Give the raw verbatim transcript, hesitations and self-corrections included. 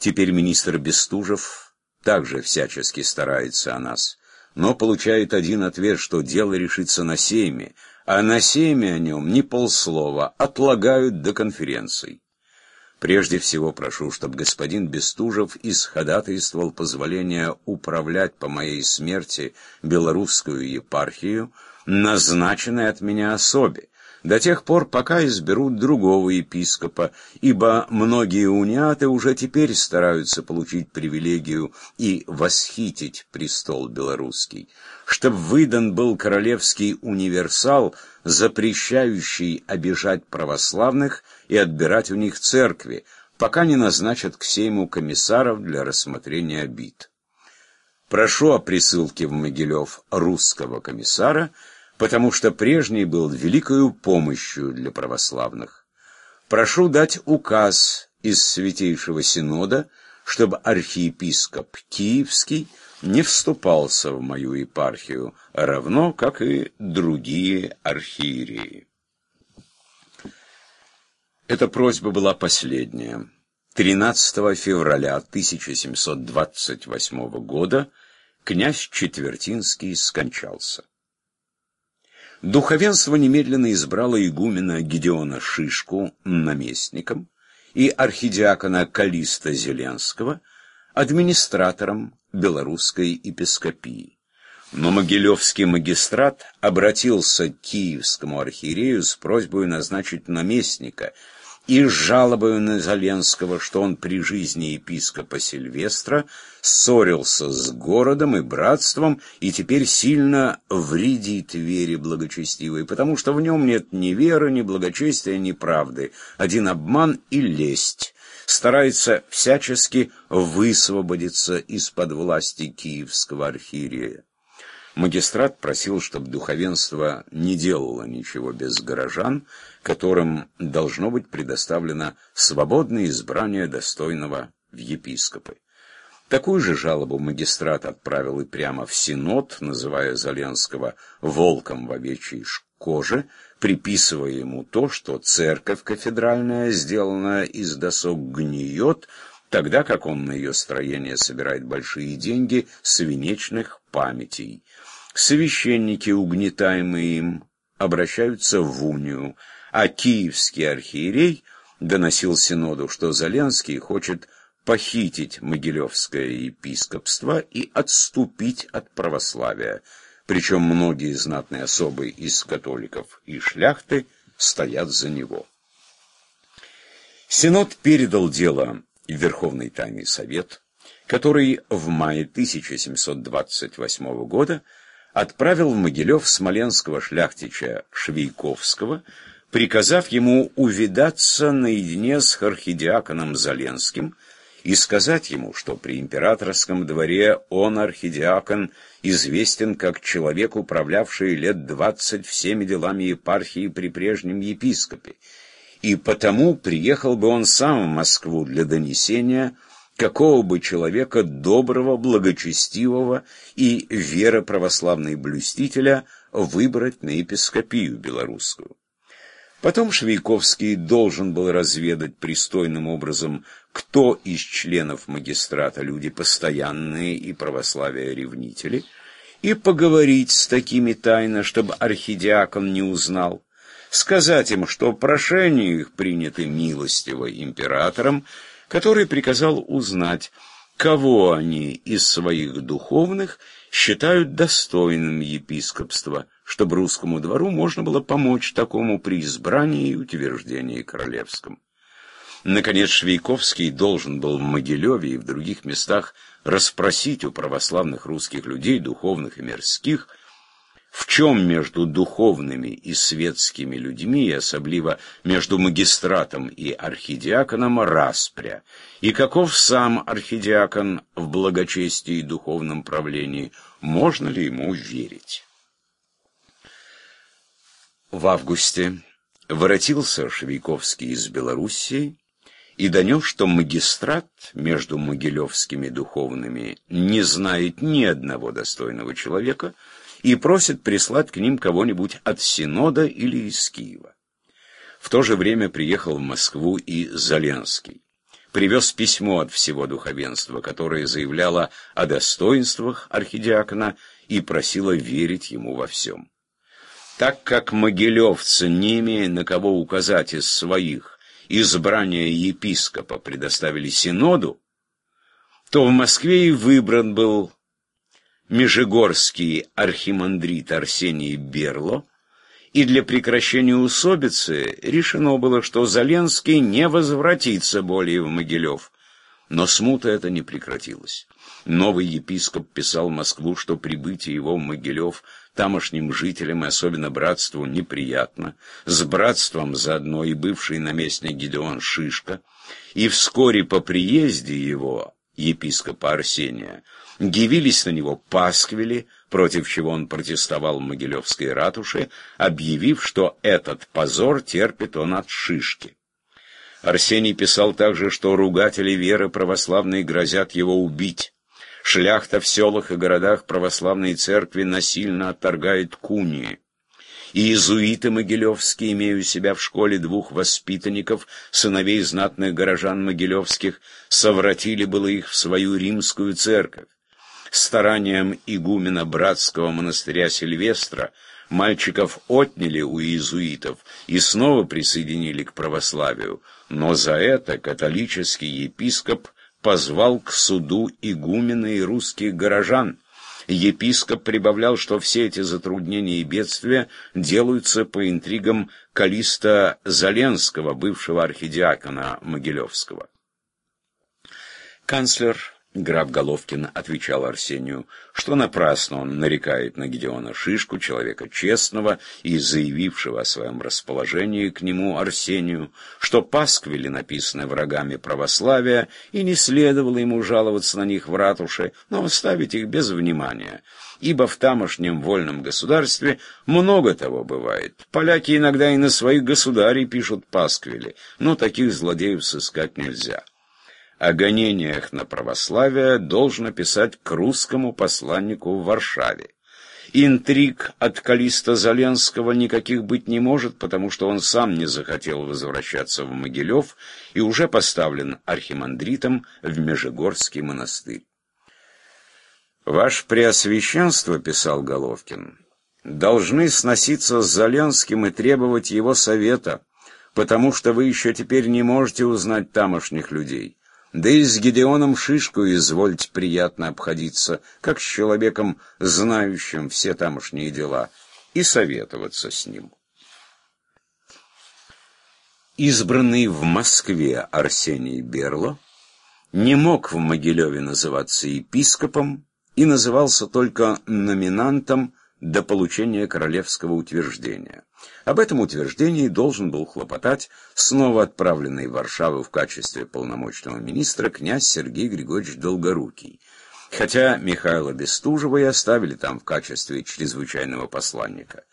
Теперь министр Бестужев также всячески старается о нас, но получает один ответ, что дело решится на сейме, а на сейме о нем ни полслова, отлагают до конференций. Прежде всего прошу, чтобы господин Бестужев исходатайствовал позволение управлять по моей смерти белорусскую епархию, назначенной от меня особе, до тех пор, пока изберут другого епископа, ибо многие униаты уже теперь стараются получить привилегию и восхитить престол белорусский, чтоб выдан был королевский универсал, запрещающий обижать православных и отбирать у них церкви, пока не назначат к сейму комиссаров для рассмотрения обид. Прошу о присылке в Могилев русского комиссара, потому что прежний был великою помощью для православных. Прошу дать указ из Святейшего Синода, чтобы архиепископ Киевский не вступался в мою епархию, равно как и другие архиереи. Эта просьба была последняя. тринадцатого февраля тысяча семьсот двадцать восьмого года князь Четвертинский скончался. Духовенство немедленно избрало игумена Гедеона Шишку наместником и архидиакона Калиста Зеленского администратором белорусской епископии. Но Могилевский магистрат обратился к киевскому архиерею с просьбой назначить наместника и с жалобой на Зеленского, что он при жизни епископа Сильвестра ссорился с городом и братством и теперь сильно вредит вере благочестивой, потому что в нем нет ни веры, ни благочестия, ни правды, один обман и лесть. Старается всячески высвободиться из-под власти киевского архиерея. Магистрат просил, чтобы духовенство не делало ничего без горожан, которым должно быть предоставлено свободное избрание достойного в епископы. Такую же жалобу магистрат отправил и прямо в Синод, называя Зеленского «волком в овечьей коже», приписывая ему то, что церковь кафедральная, сделанная из досок, гниет, тогда как он на ее строение собирает большие деньги с венечных памятей. Священники, угнетаемые им, обращаются в унию, а киевский архиерей доносил Синоду, что Зеленский хочет похитить Могилевское епископство и отступить от православия, причем многие знатные особы из католиков и шляхты стоят за него. Синод передал дело в Верховный Тайный Совет, который в мае тысяча семьсот двадцать восьмого года отправил в Могилев смоленского шляхтича Швейковского, приказав ему увидаться наедине с архидиаконом Зеленским и сказать ему, что при императорском дворе он, архидиакон, известен как человек, управлявший лет двадцать всеми делами епархии при прежнем епископе, и потому приехал бы он сам в Москву для донесения какого бы человека доброго, благочестивого и вероправославной блюстителя выбрать на епископию белорусскую. Потом Швейковский должен был разведать пристойным образом, кто из членов магистрата люди постоянные и православия ревнители, и поговорить с такими тайно, чтобы архидиакон не узнал, сказать им, что прошения их приняты милостиво императором, который приказал узнать, кого они из своих духовных считают достойным епископства, чтобы русскому двору можно было помочь такому при избрании и утверждении королевском. Наконец, Швейковский должен был в Могилеве и в других местах расспросить у православных русских людей, духовных и мирских, в чем между духовными и светскими людьми, и особливо между магистратом и архидиаконом, распря, и каков сам архидиакон в благочестии и духовном правлении, можно ли ему верить. В августе воротился Швейковский из Белоруссии и донес, что магистрат между могилевскими духовными не знает ни одного достойного человека, и просит прислать к ним кого-нибудь от Синода или из Киева. В то же время приехал в Москву и Зеленский. привез письмо от всего духовенства, которое заявляло о достоинствах архидиакона и просило верить ему во всем. Так как могилевцы, не имея на кого указать из своих, избрание епископа предоставили синоду, то в Москве и выбран был межегорский архимандрит Арсений Берло, и для прекращения усобицы решено было, что Заленский не возвратится более в Могилев. Но смута эта не прекратилась. Новый епископ писал в Москву, что прибытие его в Могилев тамошним жителям и особенно братству неприятно, с братством заодно и бывший наместник Гедеон Шишка, и вскоре по приезде его, епископа Арсения, явились на него пасквили, против чего он протестовал в Могилевской ратуше, объявив, что этот позор терпит он от Шишки. Арсений писал также, что ругатели веры православной грозят его убить. Шляхта в селах и городах православной церкви насильно отторгает кунии. И иезуиты могилевские, имея у себя в школе двух воспитанников, сыновей знатных горожан могилевских, совратили было их в свою римскую церковь. Старанием игумена братского монастыря Сильвестра мальчиков отняли у иезуитов и снова присоединили к православию, но за это католический епископ позвал к суду игумена и русских горожан. Епископ прибавлял, что все эти затруднения и бедствия делаются по интригам Каллиста Заленского, бывшего архидиакона Могилевского. Канцлер граф Головкин отвечал Арсению, что напрасно он нарекает на Гедеона Шишку, человека честного и заявившего о своем расположении к нему Арсению, что пасквили написаны врагами православия, и не следовало ему жаловаться на них в ратуше, но оставить их без внимания, ибо в тамошнем вольном государстве много того бывает. Поляки иногда и на своих государей пишут пасквили, но таких злодеев сыскать нельзя. О гонениях на православие должно писать к русскому посланнику в Варшаве. Интриг от Каллиста Заленского никаких быть не может, потому что он сам не захотел возвращаться в Могилев и уже поставлен архимандритом в Межегорский монастырь. «Ваше Преосвященство, — писал Головкин, — должны сноситься с Заленским и требовать его совета, потому что вы еще теперь не можете узнать тамошних людей. Да и с Гедеоном Шишкой извольте приятно обходиться, как с человеком, знающим все тамошние дела, и советоваться с ним». Избранный в Москве Арсений Берло не мог в Могилеве называться епископом и назывался только номинантом до получения королевского утверждения. Об этом утверждении должен был хлопотать снова отправленный в Варшаву в качестве полномочного министра князь Сергей Григорьевич Долгорукий, хотя Михаила Бестужева и оставили там в качестве чрезвычайного посланника.